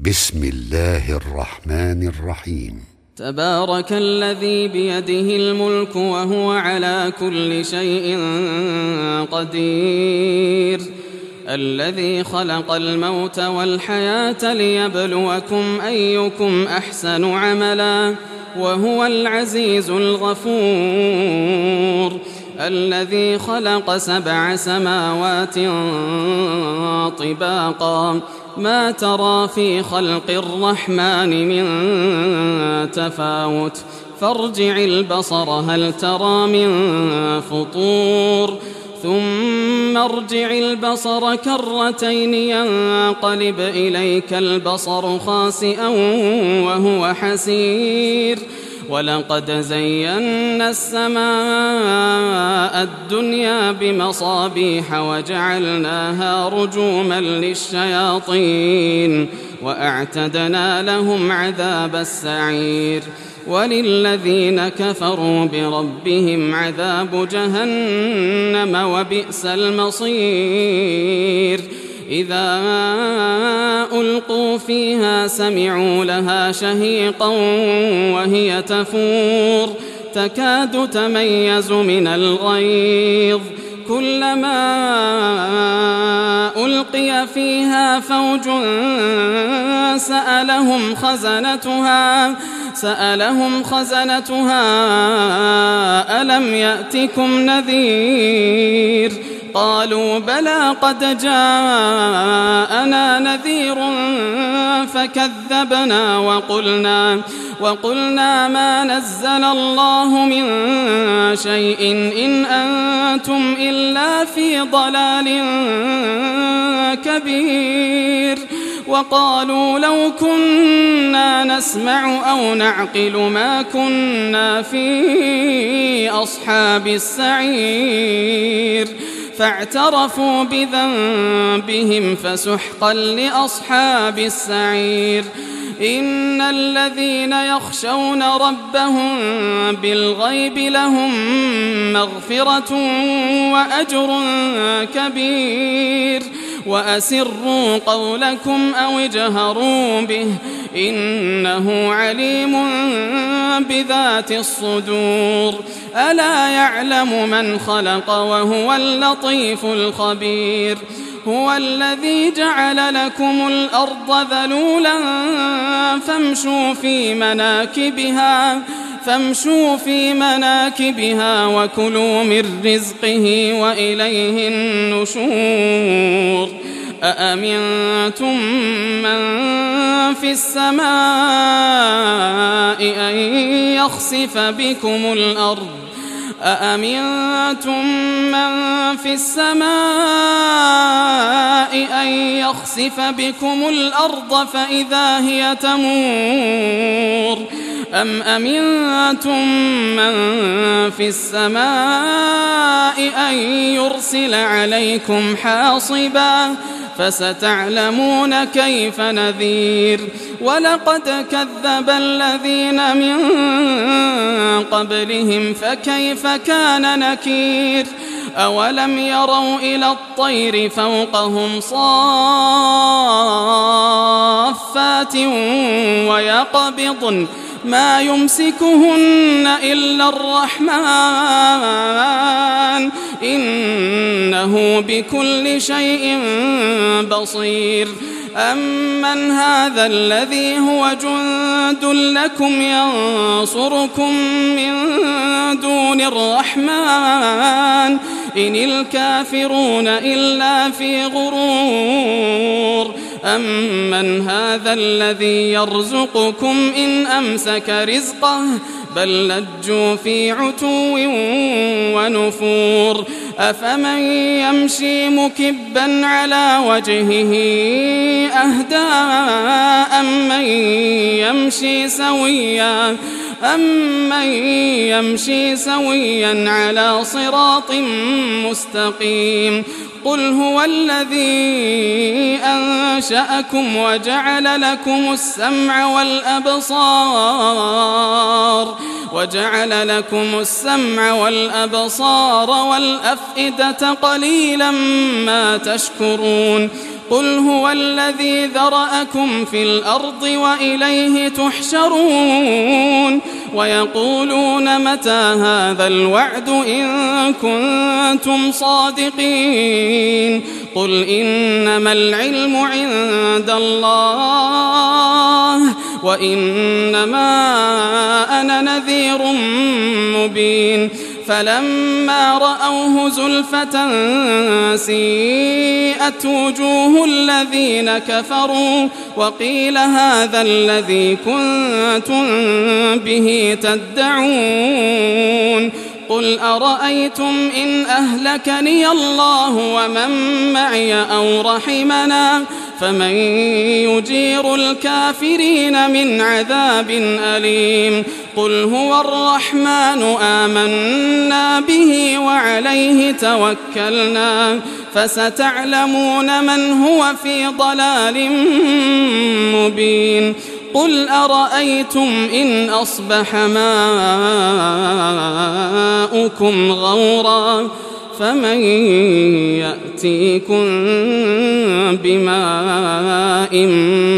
بسم الله الرحمن الرحيم. تبارك الذي بيده الملك وهو على كل شيء قدير، الذي خلق الموت والحياة ليبلوكم أيكم أحسن عملا وهو العزيز الغفور، الذي خلق 7 سماوات طباقا ما ترى في خلق الرحمن من تفاوت، فارجع البصر هل ترى من فطور، ثم ارجع البصر كرتين ينقلب إليك البصر خاسئا وهو حسير، ولقد زينا السماء الدنيا بمصابيح وجعلناها رجوما للشياطين وأعتدنا لهم عذاب السعير، وللذين كفروا بربهم عذاب جهنم وبئس المصير، إذا ألقوا فيها سمعوا لها شهيقا وهي تفور تكاد تميز من الغيظ، كلما ألقي فيها فوج سألهم خزنتها ألم يأتكم نذير، قالوا بلى قد جاءنا نذير فكذبنا وقلنا ما نزل الله من شيء إن أنتم إلا في ضلال كبير، وقالوا لو كنا نسمع أو نعقل ما كنا في أصحاب السعير، فاعترفوا بذنبهم فسحقا لأصحاب السعير، إن الذين يخشون ربهم بالغيب لهم مغفرة وأجر كبير، وأسروا قولكم أو اجهروا به إنه عليم بذات الصدور، ألا يعلم من خلق وهو اللطيف الخبير، هو الذي جعل لكم الأرض ذلولا فامشوا في مناكبها وكلوا من رزقه وإليه النشور، أأمنتم من في السماء أن يخسف بكم الأرض فإذا هي تمور، أم أمنتم من في السماء أن يرسل عليكم حاصبا فستعلمون كيف نذير، ولقد كذب الذين من قبلهم فكيف كان نكير، أولم يروا إلى الطير فوقهم صافات ويقبضن ما يمسكهن إلا الرحمن إنه بكل شيء بصير، أمن هذا الذي هو جند لكم ينصركم من دون الرحمن إن الكافرون إلا في غرور، أمن هذا الذي يرزقكم إن أمسك رزقه بل لجوا في عتو ونفور، أفمن يمشي مكبا على وجهه أهدى أمن يمشي سويا على صراط مستقيم، قل هو الذي أنشأكم وجعل لكم السمع والأبصار والأفئدة قليلا ما تشكرون، قل هو الذي ذرأكم في الأرض وإليه تحشرون ويقولون متى هذا الوعد إن كنتم صادقين قل إنما العلم عند الله وإنما أنا نذير مبين فلما رأوه زلفة سيئت وجوه الذين كفروا وقيل هذا الذي كنتم به تدعون قل أرأيتم إن أهلكني الله ومن معي أو رحمنا فمن يجير الكافرين من عذاب أليم قل هو الرحمن آمنا به وعليه توكلنا فستعلمون من هو في ضلال مبين قل أرأيتم إن أصبح ماؤكم غورا فمن يأتيكم بماء